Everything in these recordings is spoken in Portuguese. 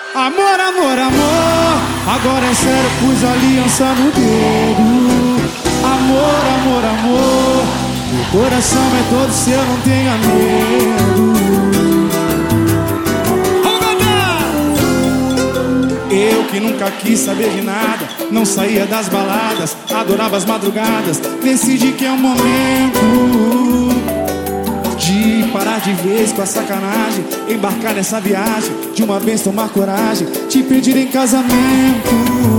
Amor, amor, amor, agora é sério, pus a aliança no dedo. Amor, amor, amor, meu coração é todo seu, não tenha medo. Eu que nunca quis saber de nada, não saía das baladas, adorava as madrugadas, decidi que é o momento de parar de vez com a sacanagem, embarcar nessa viagem, de uma vez tomar coragem, te pedir em casamento.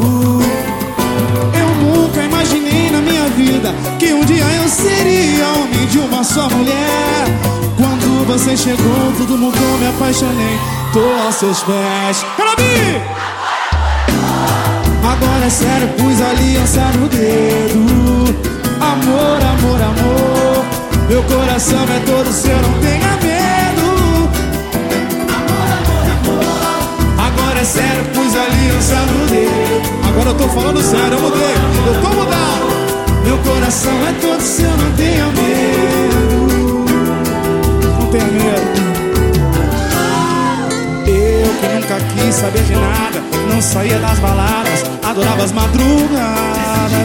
Eu nunca imaginei na minha vida que um dia eu seria homem de uma só mulher. Quando você chegou, tudo mudou, me apaixonei, tô aos seus pés. Carabi! Agora é sério, pus a aliança no dedo. Amor, amor, amor, meu coração é todo seu, não tenha medo. Amor, amor, amor, agora é sério, pus a aliança no dedo. Agora eu tô falando sério, eu mudei, eu tô mudado. Meu coração é todo seu, não tenha medo. Não tenha medo. Eu que nunca quis saber de nada, não saía das baladas, adorava as madrugadas.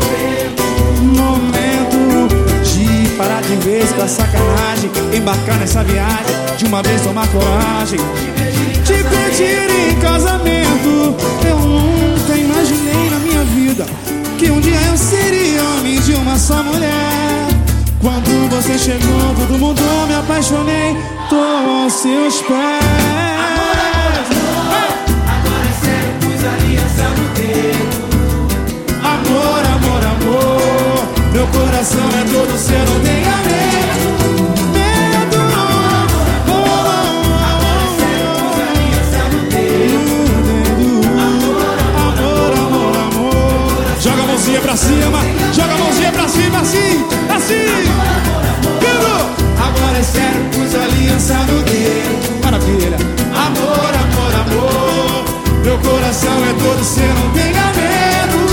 Momento de parar de vez com a sacanagem, embarcar nessa viagem, de uma vez tomar coragem, te pedir em casamento. Eu nunca imaginei na minha vida que um dia eu seria homem de uma só mulher. Quando você chegou, todo mundo me apaixonei, tô aos seus pés. Amor, amor, amor, meu coração é todo seu, não tenha medo. Medo. Amor, amor, amor. Joga a mãozinha pra cima, joga a mãozinha pra cima, assim, assim. Agora é sério, pus a aliança no dedo. Maravilha. Amor, amor, amor, meu coração é todo seu, não tenha medo.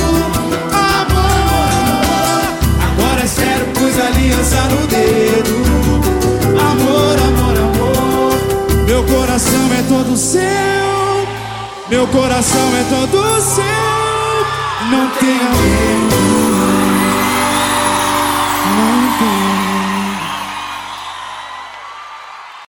Amor, agora é sério, pus a aliança no dedo. Amor, amor, amor, meu coração é todo seu. Meu coração é todo seu, não tenha medo.